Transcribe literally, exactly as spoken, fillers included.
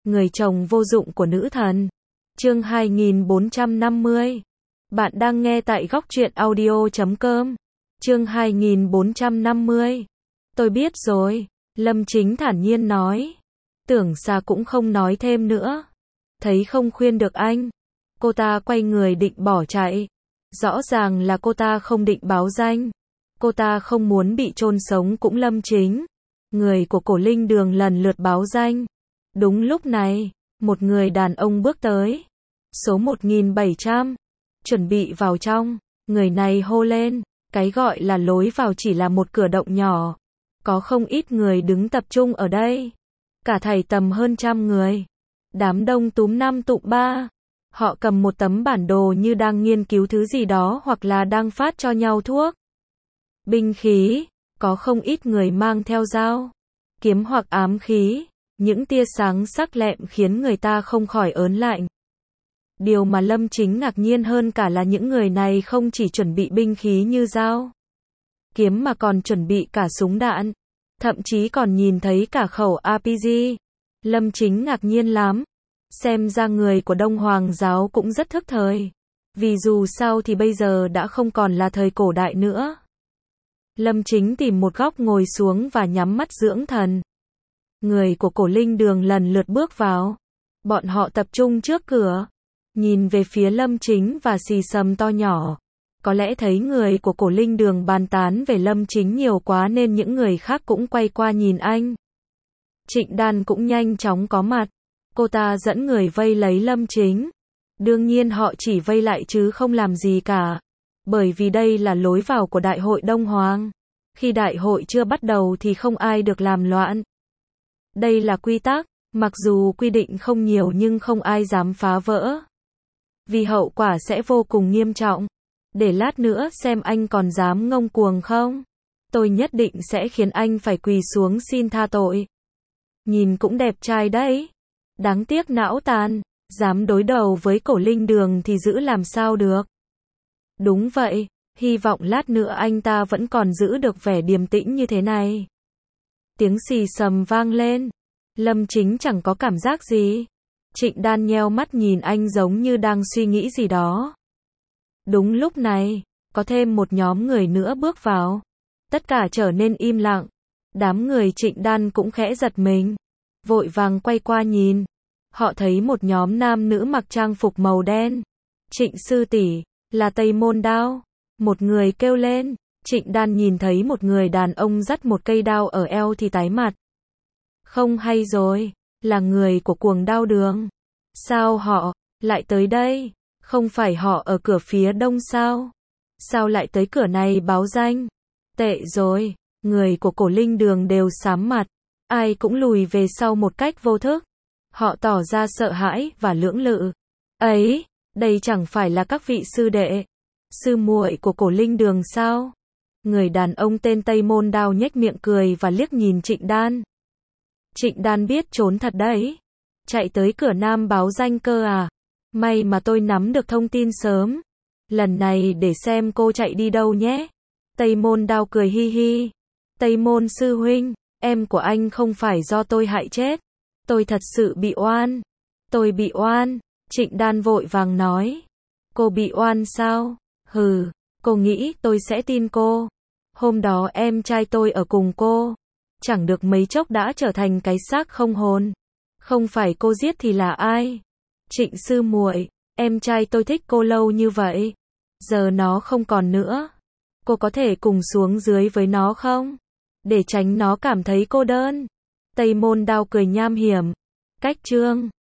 người chồng vô dụng của nữ thần. Chương hai nghìn bốn trăm năm mươi. Bạn đang nghe tại góc truyện audio chấm com. Chương hai nghìn bốn trăm năm mươi. Tôi biết rồi, Lâm Chính thản nhiên nói. Tưởng Sa cũng không nói thêm nữa. Thấy không khuyên được anh, cô ta quay người định bỏ chạy. Rõ ràng là cô ta không định báo danh. Cô ta không muốn bị chôn sống cũng Lâm Chính. Người của Cổ Linh Đường lần lượt báo danh. Đúng lúc này, một người đàn ông bước tới. Số một nghìn bảy trăm. Chuẩn bị vào trong. Người này hô lên. Cái gọi là lối vào chỉ là một cửa động nhỏ. Có không ít người đứng tập trung ở đây. Cả thảy tầm hơn trăm người. Đám đông túm năm tụm ba. Họ cầm một tấm bản đồ như đang nghiên cứu thứ gì đó hoặc là đang phát cho nhau thuốc. Binh khí. Có không ít người mang theo dao, kiếm hoặc ám khí. Những tia sáng sắc lẹm khiến người ta không khỏi ớn lạnh. Điều mà Lâm Chính ngạc nhiên hơn cả là những người này không chỉ chuẩn bị binh khí như dao, kiếm mà còn chuẩn bị cả súng đạn. Thậm chí còn nhìn thấy cả khẩu a pê giê. Lâm Chính ngạc nhiên lắm. Xem ra người của Đông Hoàng giáo cũng rất thức thời. Vì dù sao thì bây giờ đã không còn là thời cổ đại nữa. Lâm Chính tìm một góc ngồi xuống và nhắm mắt dưỡng thần. Người của Cổ Linh Đường lần lượt bước vào. Bọn họ tập trung trước cửa. Nhìn về phía Lâm Chính và xì xầm to nhỏ. Có lẽ thấy người của Cổ Linh Đường bàn tán về Lâm Chính nhiều quá nên những người khác cũng quay qua nhìn anh. Trịnh Đan cũng nhanh chóng có mặt. Cô ta dẫn người vây lấy Lâm Chính. Đương nhiên họ chỉ vây lại chứ không làm gì cả. Bởi vì đây là lối vào của Đại hội Đông Hoàng. Khi đại hội chưa bắt đầu thì không ai được làm loạn. Đây là quy tắc, mặc dù quy định không nhiều nhưng không ai dám phá vỡ. Vì hậu quả sẽ vô cùng nghiêm trọng. Để lát nữa xem anh còn dám ngông cuồng không? Tôi nhất định sẽ khiến anh phải quỳ xuống xin tha tội. Nhìn cũng đẹp trai đấy. Đáng tiếc não tàn, dám đối đầu với Cổ Linh Đường thì giữ làm sao được. Đúng vậy, hy vọng lát nữa anh ta vẫn còn giữ được vẻ điềm tĩnh như thế này. Tiếng xì xầm vang lên. Lâm Chính chẳng có cảm giác gì. Trịnh Đan nheo mắt nhìn anh giống như đang suy nghĩ gì đó. Đúng lúc này, có thêm một nhóm người nữa bước vào. Tất cả trở nên im lặng. Đám người Trịnh Đan cũng khẽ giật mình. Vội vàng quay qua nhìn. Họ thấy một nhóm nam nữ mặc trang phục màu đen. Trịnh sư tỷ, là Tây Môn Đao. Một người kêu lên. Trịnh Đan nhìn thấy một người đàn ông dắt một cây đao ở eo thì tái mặt. Không hay rồi, là người của Cuồng Đao Đường. Sao họ lại tới đây? Không phải họ ở cửa phía đông sao? Sao lại tới cửa này báo danh? Tệ rồi, người của Cổ Linh Đường đều xám mặt. Ai cũng lùi về sau một cách vô thức. Họ tỏ ra sợ hãi và lưỡng lự. Ấy, đây chẳng phải là các vị sư đệ, sư muội của Cổ Linh Đường sao? Người đàn ông tên Tây Môn Đao nhếch miệng cười và liếc nhìn Trịnh Đan. Trịnh Đan biết trốn thật đấy. Chạy tới cửa nam báo danh cơ à? May mà tôi nắm được thông tin sớm. Lần này để xem cô chạy đi đâu nhé. Tây Môn Đao cười hi hi. Tây Môn sư huynh, em của anh không phải do tôi hại chết. Tôi thật sự bị oan. Tôi bị oan. Trịnh Đan vội vàng nói. Cô bị oan sao? Hừ, cô nghĩ tôi sẽ tin cô. Hôm đó em trai tôi ở cùng cô. Chẳng được mấy chốc đã trở thành cái xác không hồn. Không phải cô giết thì là ai? Trịnh sư muội, em trai tôi thích cô lâu như vậy. Giờ nó không còn nữa. Cô có thể cùng xuống dưới với nó không? Để tránh nó cảm thấy cô đơn. Tây Môn Đao cười nham hiểm. Cách chương